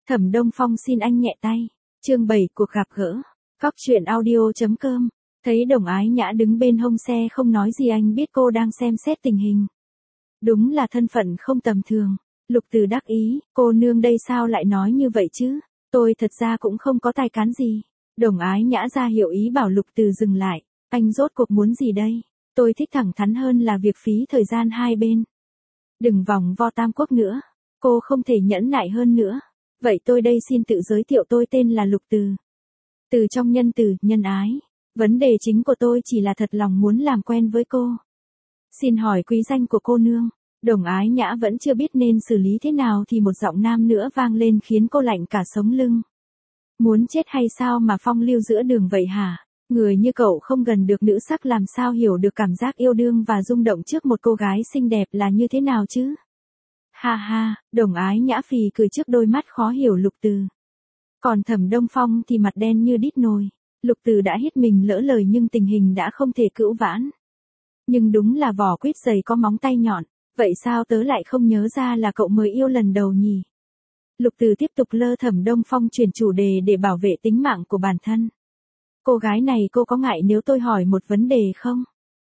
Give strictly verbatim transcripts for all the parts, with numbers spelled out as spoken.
Thẩm Đông Phong xin anh nhẹ tay. Chương bảy cuộc gặp gỡ. Cóc truyện audio.com. Thấy Đồng Ái Nhã đứng bên hông xe không nói gì anh biết cô đang xem xét tình hình. Đúng là thân phận không tầm thường. Lục Từ đắc ý, cô nương đây sao lại nói như vậy chứ? Tôi thật ra cũng không có tài cán gì. Đồng Ái Nhã ra hiệu ý bảo Lục Từ dừng lại. Anh rốt cuộc muốn gì đây? Tôi thích thẳng thắn hơn là việc phí thời gian hai bên. Đừng vòng vo tam quốc nữa. Cô không thể nhẫn nại hơn nữa. Vậy tôi đây xin tự giới thiệu, tôi tên là Lục Từ. Từ trong nhân từ, nhân ái. Vấn đề chính của tôi chỉ là thật lòng muốn làm quen với cô. Xin hỏi quý danh của cô nương. Đồng Ái Nhã vẫn chưa biết nên xử lý thế nào thì một giọng nam nữa vang lên khiến cô lạnh cả sống lưng. Muốn chết hay sao mà phong lưu giữa đường vậy hả? Người như cậu không gần được nữ sắc làm sao hiểu được cảm giác yêu đương và rung động trước một cô gái xinh đẹp là như thế nào chứ? Ha ha, Đồng Ái Nhã phì cười trước đôi mắt khó hiểu Lục Từ. Còn Thẩm Đông Phong thì mặt đen như đít nồi. Lục Từ đã hít mình lỡ lời nhưng tình hình đã không thể cữu vãn. Nhưng đúng là vỏ quýt dày có móng tay nhọn. Vậy sao tớ lại không nhớ ra là cậu mới yêu lần đầu nhỉ? Lục Từ tiếp tục lơ Thẩm Đông Phong chuyển chủ đề để bảo vệ tính mạng của bản thân. Cô gái này, cô có ngại nếu tôi hỏi một vấn đề không?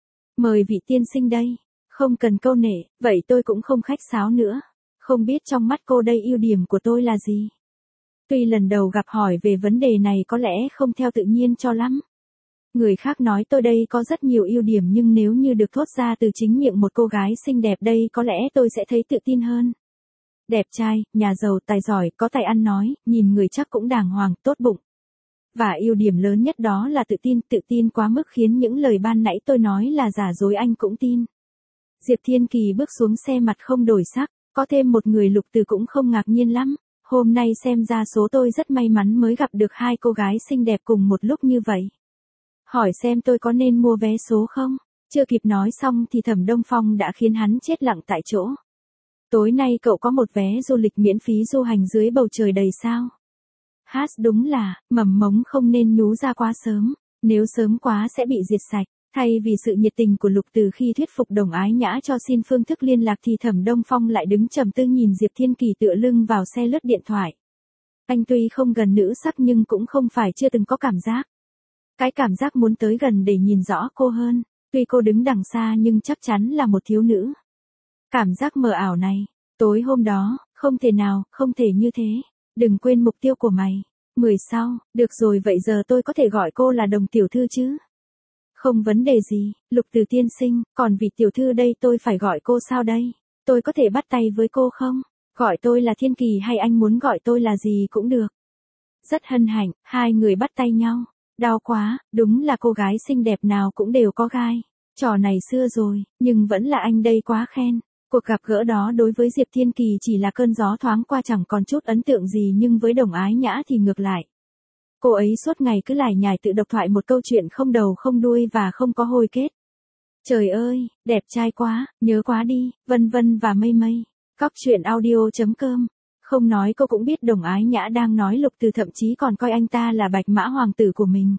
Mời vị tiên sinh đây. Không cần câu nệ, vậy tôi cũng không khách sáo nữa. Không biết trong mắt cô đây ưu điểm của tôi là gì? Tuy lần đầu gặp hỏi về vấn đề này có lẽ không theo tự nhiên cho lắm. Người khác nói tôi đây có rất nhiều ưu điểm nhưng nếu như được thốt ra từ chính miệng một cô gái xinh đẹp đây có lẽ tôi sẽ thấy tự tin hơn. Đẹp trai, nhà giàu, tài giỏi, có tài ăn nói, nhìn người chắc cũng đàng hoàng, tốt bụng. Và ưu điểm lớn nhất đó là tự tin, tự tin quá mức khiến những lời ban nãy tôi nói là giả dối anh cũng tin. Diệp Thiên Kỳ bước xuống xe mặt không đổi sắc, có thêm một người Lục Từ cũng không ngạc nhiên lắm. Hôm nay xem ra số tôi rất may mắn mới gặp được hai cô gái xinh đẹp cùng một lúc như vậy. Hỏi xem tôi có nên mua vé số không? Chưa kịp nói xong thì Thẩm Đông Phong đã khiến hắn chết lặng tại chỗ. Tối nay cậu có một vé du lịch miễn phí du hành dưới bầu trời đầy sao? Hát đúng là, mầm mống không nên nhú ra quá sớm, nếu sớm quá sẽ bị diệt sạch. Thay vì sự nhiệt tình của Lục Từ khi thuyết phục Đồng Ái Nhã cho xin phương thức liên lạc thì Thẩm Đông Phong lại đứng trầm tư nhìn Diệp Thiên Kỳ tựa lưng vào xe lướt điện thoại. Anh tuy không gần nữ sắc nhưng cũng không phải chưa từng có cảm giác. Cái cảm giác muốn tới gần để nhìn rõ cô hơn, tuy cô đứng đằng xa nhưng chắc chắn là một thiếu nữ. Cảm giác mờ ảo này, tối hôm đó, không thể nào, không thể như thế. Đừng quên mục tiêu của mày. Mười sau, được rồi vậy giờ tôi có thể gọi cô là Đồng tiểu thư chứ? Không vấn đề gì, Lục Từ tiên sinh, còn vị tiểu thư đây tôi phải gọi cô sao đây? Tôi có thể bắt tay với cô không? Gọi tôi là Thiên Kỳ hay anh muốn gọi tôi là gì cũng được. Rất hân hạnh, hai người bắt tay nhau. Đau quá, đúng là cô gái xinh đẹp nào cũng đều có gai. Trò này xưa rồi, nhưng vẫn là anh đây quá khen. Cuộc gặp gỡ đó đối với Diệp Thiên Kỳ chỉ là cơn gió thoáng qua chẳng còn chút ấn tượng gì nhưng với Đồng Ái Nhã thì ngược lại. Cô ấy suốt ngày cứ lải nhải tự độc thoại một câu chuyện không đầu không đuôi và không có hồi kết. Trời ơi, đẹp trai quá, nhớ quá đi, vân vân và mây mây. Cóc truyện audio.com. Không nói cô cũng biết Đồng Ái Nhã đang nói Lục Từ, thậm chí còn coi anh ta là bạch mã hoàng tử của mình.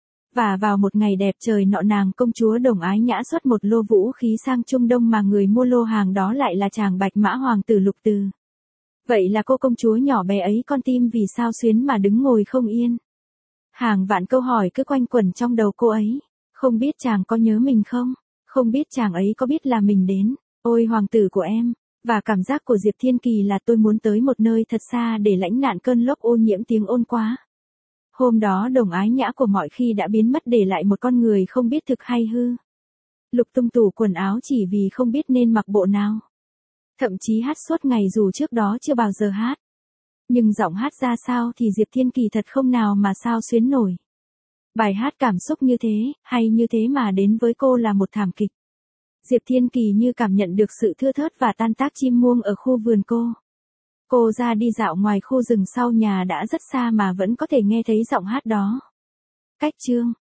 Và vào một ngày đẹp trời nọ nàng công chúa Đồng Ái Nhã xuất một lô vũ khí sang Trung Đông mà người mua lô hàng đó lại là chàng bạch mã hoàng tử Lục Từ. Vậy là cô công chúa nhỏ bé ấy con tim vì sao xuyến mà đứng ngồi không yên. Hàng vạn câu hỏi cứ quanh quẩn trong đầu cô ấy. Không biết chàng có nhớ mình không? Không biết chàng ấy có biết là mình đến. Ôi hoàng tử của em. Và cảm giác của Diệp Thiên Kỳ là tôi muốn tới một nơi thật xa để lãnh nạn cơn lốc ô nhiễm tiếng ồn quá. Hôm đó Đồng Ái Nhã của mọi khi đã biến mất để lại một con người không biết thực hay hư. Lục tung tủ quần áo chỉ vì không biết nên mặc bộ nào. Thậm chí hát suốt ngày dù trước đó chưa bao giờ hát. Nhưng giọng hát ra sao thì Diệp Thiên Kỳ thật không nào mà sao xuyến nổi. Bài hát cảm xúc như thế, hay như thế mà đến với cô là một thảm kịch. Diệp Thiên Kỳ như cảm nhận được sự thưa thớt và tan tác chim muông ở khu vườn cô. Cô ra đi dạo ngoài khu rừng sau nhà đã rất xa mà vẫn có thể nghe thấy giọng hát đó. Cách chương